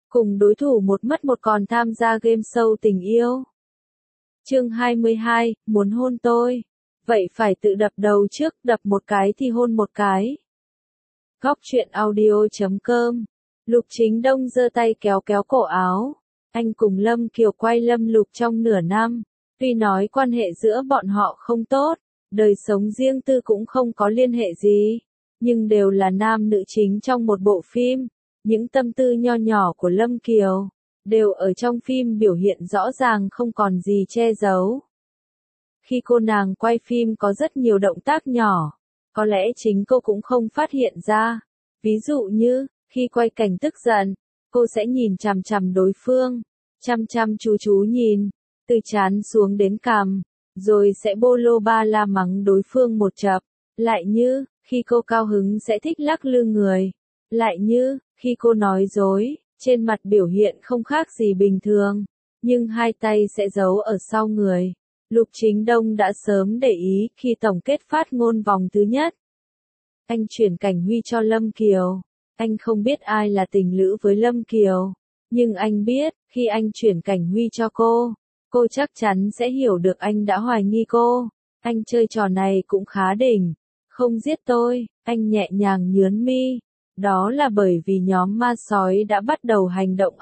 Cùng đối thủ một mất một còn tham gia game show tình yêu. Chương 22, muốn hôn tôi. Vậy phải tự đập đầu trước, đập một cái thì hôn một cái. Góc truyện audio.com. Lục Chính Đông giơ tay kéo kéo cổ áo. Anh cùng Lâm Kiều quay Lâm Lục trong nửa năm. Tuy nói quan hệ giữa bọn họ không tốt, đời sống riêng tư cũng không có liên hệ gì, nhưng đều là nam nữ chính trong một bộ phim. Những tâm tư nho nhỏ của Lâm Kiều đều ở trong phim biểu hiện rõ ràng, không còn gì che giấu. Khi cô nàng quay phim có rất nhiều động tác nhỏ, có lẽ chính cô cũng không phát hiện ra. Ví dụ như, khi quay cảnh tức giận, cô sẽ nhìn chằm chằm đối phương, chăm chăm chú chú nhìn, từ trán xuống đến cằm, rồi sẽ bô lô ba la mắng đối phương một chập. Lại như, khi cô cao hứng sẽ thích lắc lư người. Lại như, khi cô nói dối, trên mặt biểu hiện không khác gì bình thường, nhưng hai tay sẽ giấu ở sau người. Lục Chính Đông đã sớm để ý khi tổng kết phát ngôn vòng thứ nhất. Anh chuyển cảnh Huy cho Lâm Kiều. Anh không biết ai là tình lữ với Lâm Kiều, nhưng anh biết, khi anh chuyển cảnh Huy cho cô chắc chắn sẽ hiểu được anh đã hoài nghi cô. Anh chơi trò này cũng khá đỉnh. Không giết tôi, anh nhẹ nhàng nhướn mi. Đó là bởi vì nhóm ma sói đã bắt đầu hành động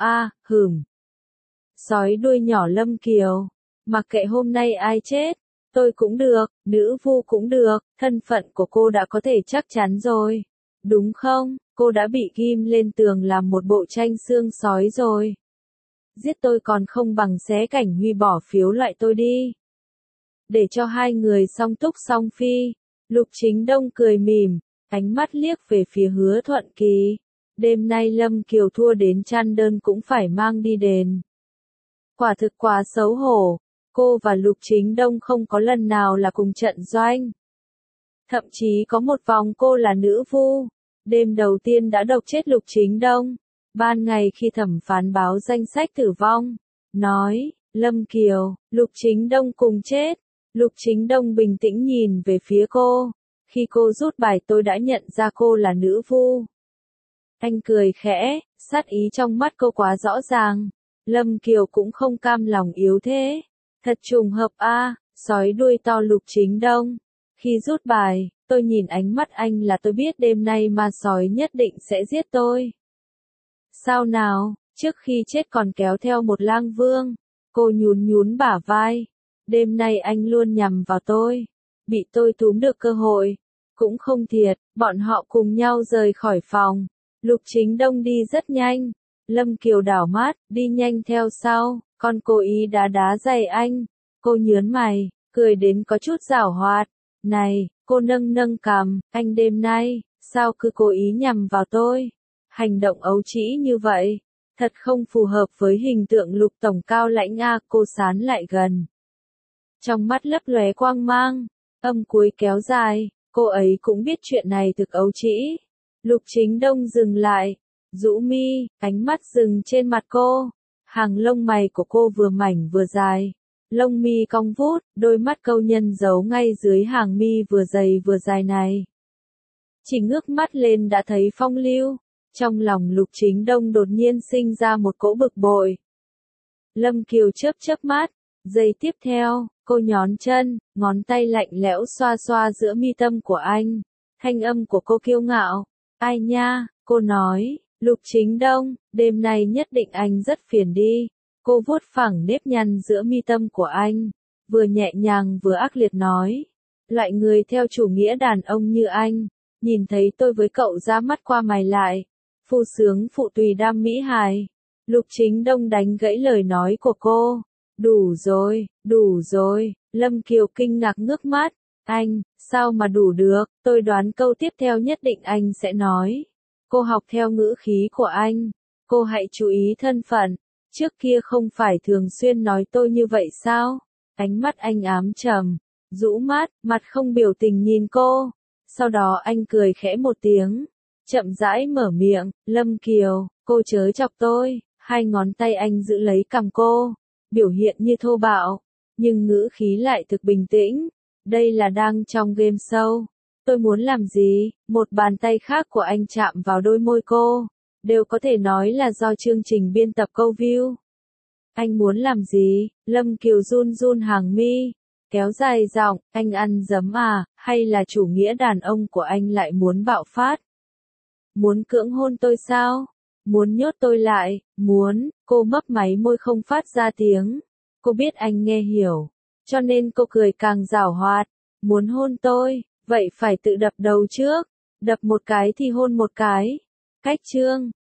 Sói đuôi nhỏ Lâm Kiều. Mặc kệ hôm nay ai chết, tôi cũng được, nữ vu cũng được, thân phận của cô đã có thể chắc chắn rồi. Đúng không, cô đã bị ghim lên tường làm một bộ tranh xương sói rồi. Giết tôi còn không bằng xé cảnh Huy bỏ phiếu loại tôi đi. Để cho hai người song túc song phi, Lục Chính Đông cười mỉm, ánh mắt liếc về phía Hứa Thuận Kỳ. Đêm nay Lâm Kiều thua đến chăn đơn cũng phải mang đi đền. Quả thực quá xấu hổ, cô và Lục Chính Đông không có lần nào là cùng trận doanh. Thậm chí có một vòng cô là nữ vu. Đêm đầu tiên đã độc chết Lục Chính Đông. Ban ngày khi thẩm phán báo danh sách tử vong, nói, Lâm Kiều, Lục Chính Đông cùng chết. Lục Chính Đông bình tĩnh nhìn về phía cô. Khi cô rút bài tôi đã nhận ra cô là nữ vu. Anh cười khẽ, sát ý trong mắt cô quá rõ ràng. Lâm Kiều cũng không cam lòng yếu thế. Thật trùng hợp a, sói đuôi to Lục Chính Đông. Khi rút bài, tôi nhìn ánh mắt anh là tôi biết đêm nay ma sói nhất định sẽ giết tôi. Sao nào, trước khi chết còn kéo theo một lang vương. Cô nhún nhún bả vai. Đêm nay anh luôn nhằm vào tôi. Bị tôi túm được cơ hội. Cũng không thiệt, bọn họ cùng nhau rời khỏi phòng. Lục Chính Đông đi rất nhanh. Lâm Kiều đảo mắt, đi nhanh theo sau, còn cố ý đá đá giày anh. Cô nhớn mày, cười đến có chút giảo hoạt. Này, cô nâng nâng cằm, anh đêm nay, sao cứ cố ý nhằm vào tôi? Hành động ấu trĩ như vậy, thật không phù hợp với hình tượng Lục tổng cao lãnh a. Cô sán lại gần. Trong mắt lấp lóe quang mang, âm cuối kéo dài, cô ấy cũng biết chuyện này thực ấu trĩ. Lục Chính Đông dừng lại, rũ mi, ánh mắt dừng trên mặt cô. Hàng lông mày của cô vừa mảnh vừa dài, lông mi cong vút, đôi mắt câu nhân giấu ngay dưới hàng mi vừa dày vừa dài này. Chỉ ngước mắt lên đã thấy phong lưu. Trong lòng Lục Chính Đông đột nhiên sinh ra một cỗ bực bội. Lâm Kiều chớp chớp mắt, giây tiếp theo, cô nhón chân, ngón tay lạnh lẽo xoa xoa giữa mi tâm của anh. Thanh âm của cô kiêu ngạo. Ai nha, cô nói, Lục Chính Đông, đêm nay nhất định anh rất phiền đi. Cô vuốt phẳng nếp nhăn giữa mi tâm của anh, vừa nhẹ nhàng vừa ác liệt nói. Loại người theo chủ nghĩa đàn ông như anh, nhìn thấy tôi với cậu ra mắt qua mày lại. Phu sướng phụ tùy đam mỹ hài. Lục Chính Đông đánh gãy lời nói của cô. Đủ rồi, Lâm Kiều kinh ngạc ngước mắt. Anh, sao mà đủ được, tôi đoán câu tiếp theo nhất định anh sẽ nói. Cô học theo ngữ khí của anh. Cô hãy chú ý thân phận. Trước kia không phải thường xuyên nói tôi như vậy sao? Ánh mắt anh ám trầm, rũ mắt, mặt không biểu tình nhìn cô. Sau đó anh cười khẽ một tiếng, chậm rãi mở miệng, Lâm Kiều, cô chớ chọc tôi. Hai ngón tay anh giữ lấy cằm cô, biểu hiện như thô bạo, nhưng ngữ khí lại thực bình tĩnh. Đây là đang trong game show. Tôi muốn làm gì? Một bàn tay khác của anh chạm vào đôi môi cô, đều có thể nói là do chương trình biên tập câu view. Anh muốn làm gì? Lâm Kiều run run hàng mi, kéo dài giọng, anh ăn dấm à, hay là chủ nghĩa đàn ông của anh lại muốn bạo phát? Muốn cưỡng hôn tôi sao? Muốn nhốt tôi lại? Muốn, cô mấp máy môi không phát ra tiếng. Cô biết anh nghe hiểu, cho nên cô cười càng giảo hoạt. Muốn hôn tôi, vậy phải tự đập đầu trước. Đập một cái thì hôn một cái. Cách chương